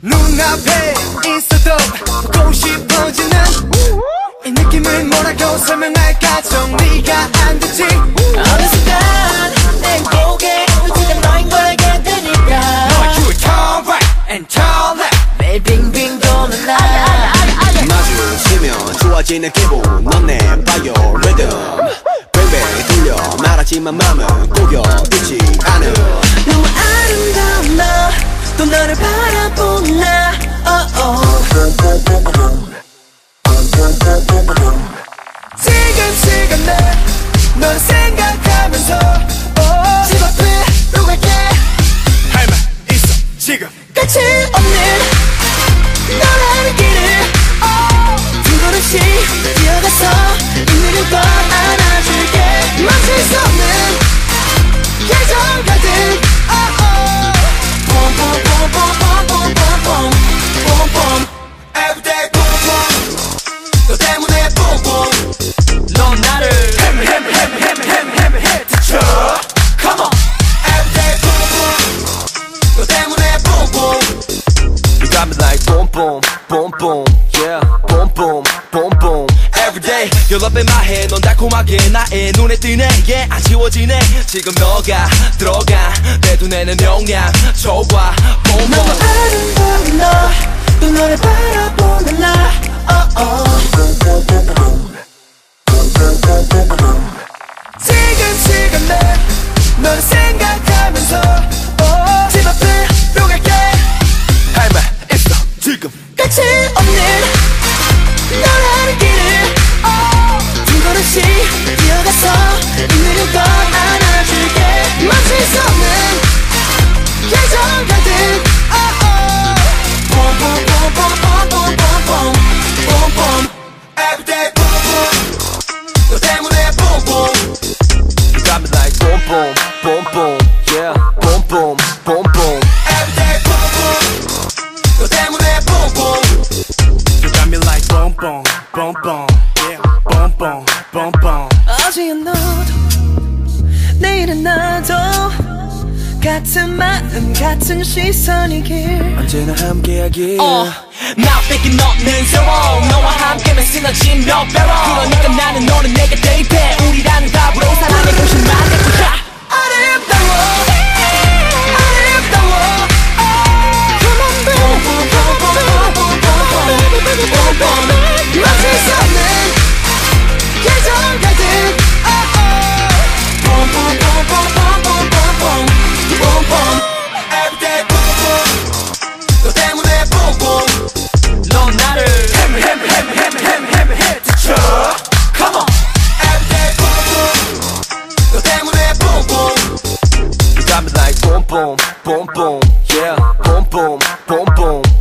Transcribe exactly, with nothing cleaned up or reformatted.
눈앞에 있어도 보고 싶어지는 이 느낌을 뭐라고 설명할까 정리가 안 되지. 어느 순간 내 고개 지금 너인 걸 알게 되니까 너와 you turn right and turn left 매일 빙빙 도는 날 마주치면 좋아지는 기분 넌 내 바이오 리듬 뱅뱅 돌려 말하지만 맘은 꼬여 있지 않음. 너무 아름다운 너 또 너를 바라보는 나 oh, oh. 지금 시간에 널 생각하면서 oh. 집 앞에 또 갈게. 할 말 있어 지금 끝이 없는 너라는 길을 oh. 두 걸음씩 뛰어가서 있는 걸 안아줄게. 멈출 수 없는 계절 가득 oh, oh. Boom boom boom boom boom boom boom boom boom Everyday boom boom 너 때문에 boom boom 넌 나를 해물 해물 해물 해물 해물 해물 해트쳐 Come on Everyday boom boom 너 때문에 boom boom You got me like boom boom boom boom yeah boom boom boom boom Every day you're up in my head 넌 달콤하게 나의 눈에 띄네 yeah 안 지워지네 지금 너가 들어가 내 눈에는 명량 좋아 boom 너무 boom 아름다운 너 또 너를 바라보는 나 oh, oh. 지금 시간에 널 생각하면서 oh. 집 앞에 또 갈게. 할 말 있어 지금 끝이 없는 너라는 길을 oh. 두 걸음씩 뛰어가서 있는 걸 안아줄게. 멈출 수 없는 계절 가득 oh, oh. Boom boom boom boom boom boom boom boom boom Everyday boom boom 너 때문에 boom boom You got me like boom boom boom boom yeah boom boom boom boom Everyday boom boom 너 때문에 boom boom You got me like boom boom boom boom yeah boom boom boom boom 어제의 너도 내일은 나도 같은 마음 같은 시선이길 언제나 함께하길 어, 나 뺏긴 없는 세월 너와 함께면 쓰러진 몇 배로 그러니까 나는 너는 내게 대입해 우리라는 답으로 사랑의 도시만 내꾸자 아름다워 아름다워 Come on baby 멈출 수 없는 계절 가득 oh, oh. Boom boom boom boom boom boom boom boom boom boom Everyday boom boom 너 때문에 boom boom 넌 나를 해물 해물 해물 해물 해물 해물 해트쳐 Come on Everyday boom boom 너 때문에 boom boom You got me like boom boom boom boom yeah boom boom boom boom